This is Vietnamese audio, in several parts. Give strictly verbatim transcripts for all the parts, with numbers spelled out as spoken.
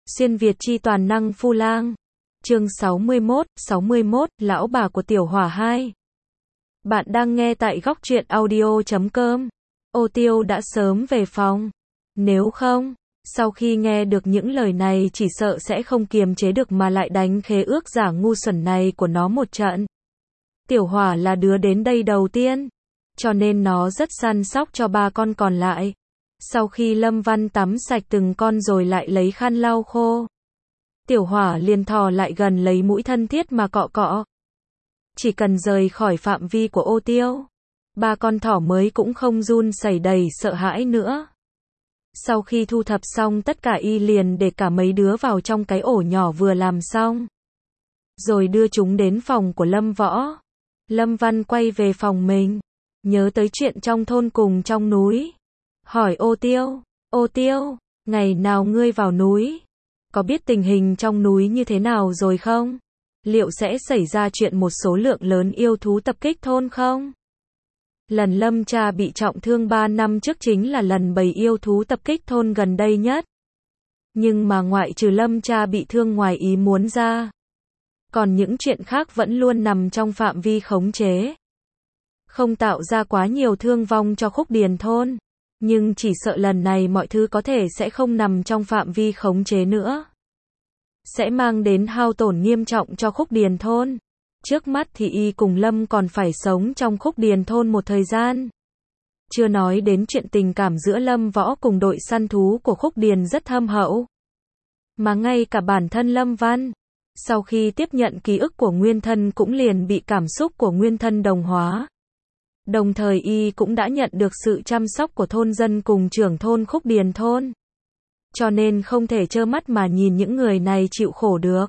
Xuyên Việt chi toàn năng Phu Lang. Chương sáu mươi mốt, sáu mươi mốt, lão bà của Tiểu Hỏa hai. Bạn đang nghe tại góc truyện audio chấm com. Ô Tiêu đã sớm về phòng. Nếu không, sau khi nghe được những lời này chỉ sợ sẽ không kiềm chế được mà lại đánh khế ước giả ngu xuẩn này của nó một trận. Tiểu Hỏa là đứa đến đây đầu tiên, cho nên nó rất săn sóc cho ba con còn lại. Sau khi Lâm Văn tắm sạch từng con rồi lại lấy khăn lau khô, Tiểu Hỏa liền thò lại gần lấy mũi thân thiết mà cọ cọ. Chỉ cần rời khỏi phạm vi của Ô Tiêu, ba con thỏ mới cũng không run sẩy đầy sợ hãi nữa. Sau khi thu thập xong tất cả y liền để cả mấy đứa vào trong cái ổ nhỏ vừa làm xong, rồi đưa chúng đến phòng của Lâm Võ. Lâm Văn quay về phòng mình, nhớ tới chuyện trong thôn cùng trong núi, hỏi Ô Tiêu, Ô Tiêu, ngày nào ngươi vào núi, có biết tình hình trong núi như thế nào rồi không? Liệu sẽ xảy ra chuyện một số lượng lớn yêu thú tập kích thôn không? Lần Lâm cha bị trọng thương ba năm trước chính là lần bầy yêu thú tập kích thôn gần đây nhất. Nhưng mà ngoại trừ Lâm cha bị thương ngoài ý muốn ra, còn những chuyện khác vẫn luôn nằm trong phạm vi khống chế, không tạo ra quá nhiều thương vong cho Khúc Điền thôn. Nhưng chỉ sợ lần này mọi thứ có thể sẽ không nằm trong phạm vi khống chế nữa, sẽ mang đến hao tổn nghiêm trọng cho Khúc Điền thôn. Trước mắt thì y cùng Lâm còn phải sống trong Khúc Điền thôn một thời gian. Chưa nói đến chuyện tình cảm giữa Lâm Võ cùng đội săn thú của Khúc Điền rất thâm hậu. Mà ngay cả bản thân Lâm Văn, sau khi tiếp nhận ký ức của nguyên thân cũng liền bị cảm xúc của nguyên thân đồng hóa. Đồng thời y cũng đã nhận được sự chăm sóc của thôn dân cùng trưởng thôn Khúc Điền thôn. Cho nên không thể trơ mắt mà nhìn những người này chịu khổ được.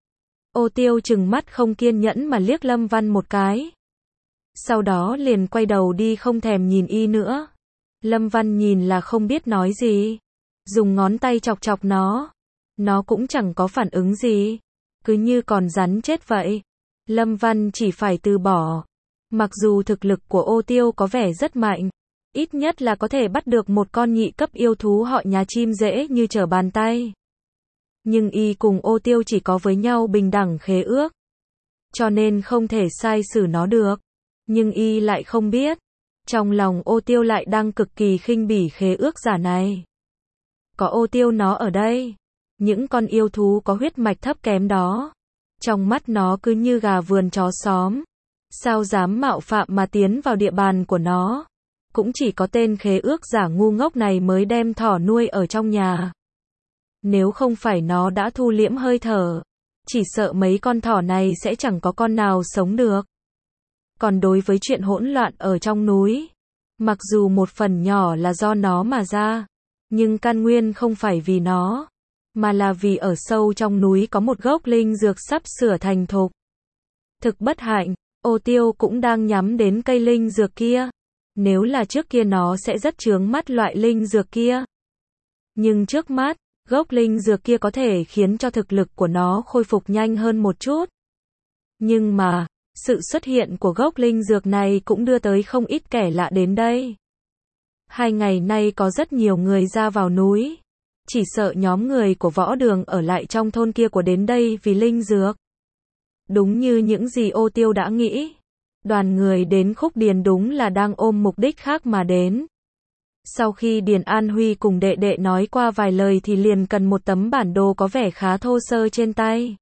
Ô Tiêu trừng mắt không kiên nhẫn mà liếc Lâm Văn một cái. Sau đó liền quay đầu đi không thèm nhìn y nữa. Lâm Văn nhìn là không biết nói gì, dùng ngón tay chọc chọc nó. Nó cũng chẳng có phản ứng gì, cứ như còn rắn chết vậy. Lâm Văn chỉ phải từ bỏ. Mặc dù thực lực của Ô Tiêu có vẻ rất mạnh, ít nhất là có thể bắt được một con nhị cấp yêu thú họ nhà chim dễ như trở bàn tay. Nhưng y cùng Ô Tiêu chỉ có với nhau bình đẳng khế ước, cho nên không thể sai xử nó được. Nhưng y lại không biết, trong lòng Ô Tiêu lại đang cực kỳ khinh bỉ khế ước giả này. Có Ô Tiêu nó ở đây, những con yêu thú có huyết mạch thấp kém đó, trong mắt nó cứ như gà vườn chó xóm. Sao dám mạo phạm mà tiến vào địa bàn của nó? Cũng chỉ có tên khế ước giả ngu ngốc này mới đem thỏ nuôi ở trong nhà. Nếu không phải nó đã thu liễm hơi thở, chỉ sợ mấy con thỏ này sẽ chẳng có con nào sống được. Còn đối với chuyện hỗn loạn ở trong núi, mặc dù một phần nhỏ là do nó mà ra, nhưng căn nguyên không phải vì nó, mà là vì ở sâu trong núi có một gốc linh dược sắp sửa thành thục. Thực bất hạnh, Ô Tiêu cũng đang nhắm đến cây linh dược kia. Nếu là trước kia nó sẽ rất chướng mắt loại linh dược kia. Nhưng trước mắt, gốc linh dược kia có thể khiến cho thực lực của nó khôi phục nhanh hơn một chút. Nhưng mà, sự xuất hiện của gốc linh dược này cũng đưa tới không ít kẻ lạ đến đây. Hai ngày nay có rất nhiều người ra vào núi. Chỉ sợ nhóm người của Võ Đường ở lại trong thôn kia của đến đây vì linh dược. Đúng như những gì Ô Tiêu đã nghĩ, đoàn người đến Khúc Điền đúng là đang ôm mục đích khác mà đến. Sau khi Điền An Huy cùng đệ đệ nói qua vài lời thì liền cần một tấm bản đồ có vẻ khá thô sơ trên tay.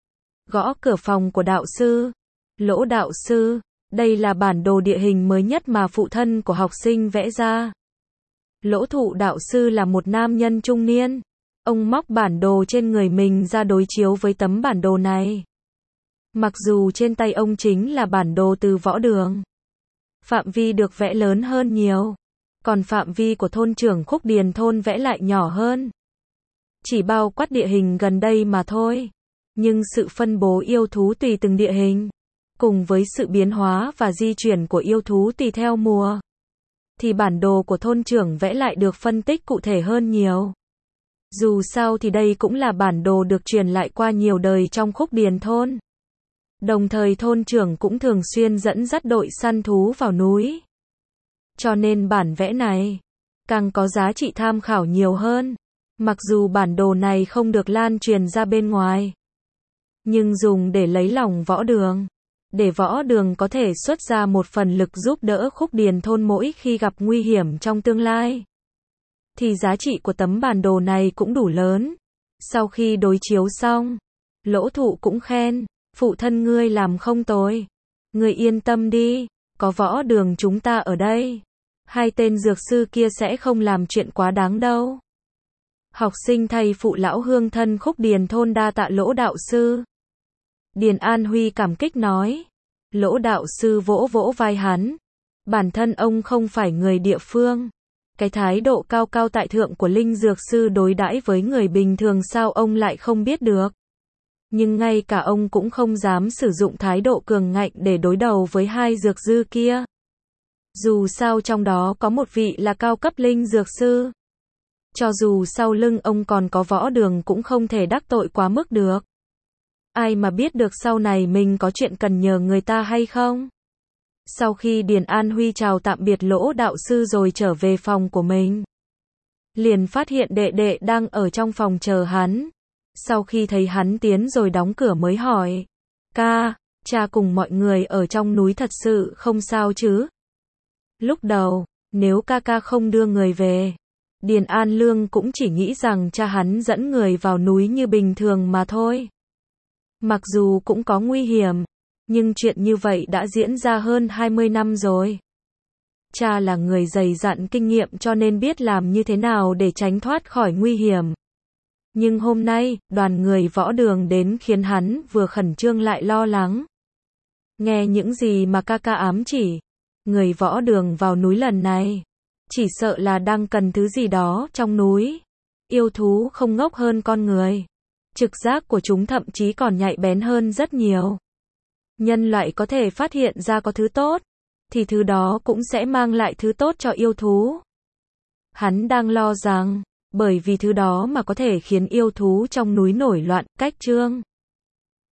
Gõ cửa phòng của đạo sư. Lỗ đạo sư, đây là bản đồ địa hình mới nhất mà phụ thân của học sinh vẽ ra. Lỗ Thụ đạo sư là một nam nhân trung niên. Ông móc bản đồ trên người mình ra đối chiếu với tấm bản đồ này. Mặc dù trên tay ông chính là bản đồ từ Võ Đường, phạm vi được vẽ lớn hơn nhiều, còn phạm vi của thôn trưởng Khúc Điền thôn vẽ lại nhỏ hơn. Chỉ bao quát địa hình gần đây mà thôi. Nhưng sự phân bố yêu thú tùy từng địa hình, cùng với sự biến hóa và di chuyển của yêu thú tùy theo mùa, thì bản đồ của thôn trưởng vẽ lại được phân tích cụ thể hơn nhiều. Dù sao thì đây cũng là bản đồ được truyền lại qua nhiều đời trong Khúc Điền thôn. Đồng thời thôn trưởng cũng thường xuyên dẫn dắt đội săn thú vào núi. Cho nên bản vẽ này càng có giá trị tham khảo nhiều hơn. Mặc dù bản đồ này không được lan truyền ra bên ngoài, nhưng dùng để lấy lòng Võ Đường, để Võ Đường có thể xuất ra một phần lực giúp đỡ Khúc Điền thôn mỗi khi gặp nguy hiểm trong tương lai, thì giá trị của tấm bản đồ này cũng đủ lớn. Sau khi đối chiếu xong, Lỗ Thụ cũng khen, phụ thân ngươi làm không tồi. Ngươi yên tâm đi, có Võ Đường chúng ta ở đây, hai tên dược sư kia sẽ không làm chuyện quá đáng đâu. Học sinh thầy phụ lão hương thân Khúc Điền thôn đa tạ Lỗ đạo sư. Điền An Huy cảm kích nói. Lỗ đạo sư vỗ vỗ vai hắn. Bản thân ông không phải người địa phương. Cái thái độ cao cao tại thượng của linh dược sư đối đãi với người bình thường sao ông lại không biết được. Nhưng ngay cả ông cũng không dám sử dụng thái độ cường ngạnh để đối đầu với hai dược sư kia. Dù sao trong đó có một vị là cao cấp linh dược sư. Cho dù sau lưng ông còn có Võ Đường cũng không thể đắc tội quá mức được. Ai mà biết được sau này mình có chuyện cần nhờ người ta hay không? Sau khi Điền An Huy chào tạm biệt Lỗ đạo sư rồi trở về phòng của mình, liền phát hiện đệ đệ đang ở trong phòng chờ hắn. Sau khi thấy hắn tiến rồi đóng cửa mới hỏi, ca, cha cùng mọi người ở trong núi thật sự không sao chứ? Lúc đầu, nếu ca ca không đưa người về, Điền An Lương cũng chỉ nghĩ rằng cha hắn dẫn người vào núi như bình thường mà thôi. Mặc dù cũng có nguy hiểm, nhưng chuyện như vậy đã diễn ra hơn hai mươi năm rồi. Cha là người dày dặn kinh nghiệm cho nên biết làm như thế nào để tránh thoát khỏi nguy hiểm. Nhưng hôm nay, đoàn người Võ Đường đến khiến hắn vừa khẩn trương lại lo lắng. Nghe những gì mà ca ca ám chỉ, người Võ Đường vào núi lần này, chỉ sợ là đang cần thứ gì đó trong núi. Yêu thú không ngốc hơn con người. Trực giác của chúng thậm chí còn nhạy bén hơn rất nhiều. Nhân loại có thể phát hiện ra có thứ tốt, thì thứ đó cũng sẽ mang lại thứ tốt cho yêu thú. Hắn đang lo rằng, bởi vì thứ đó mà có thể khiến yêu thú trong núi nổi loạn, cách chương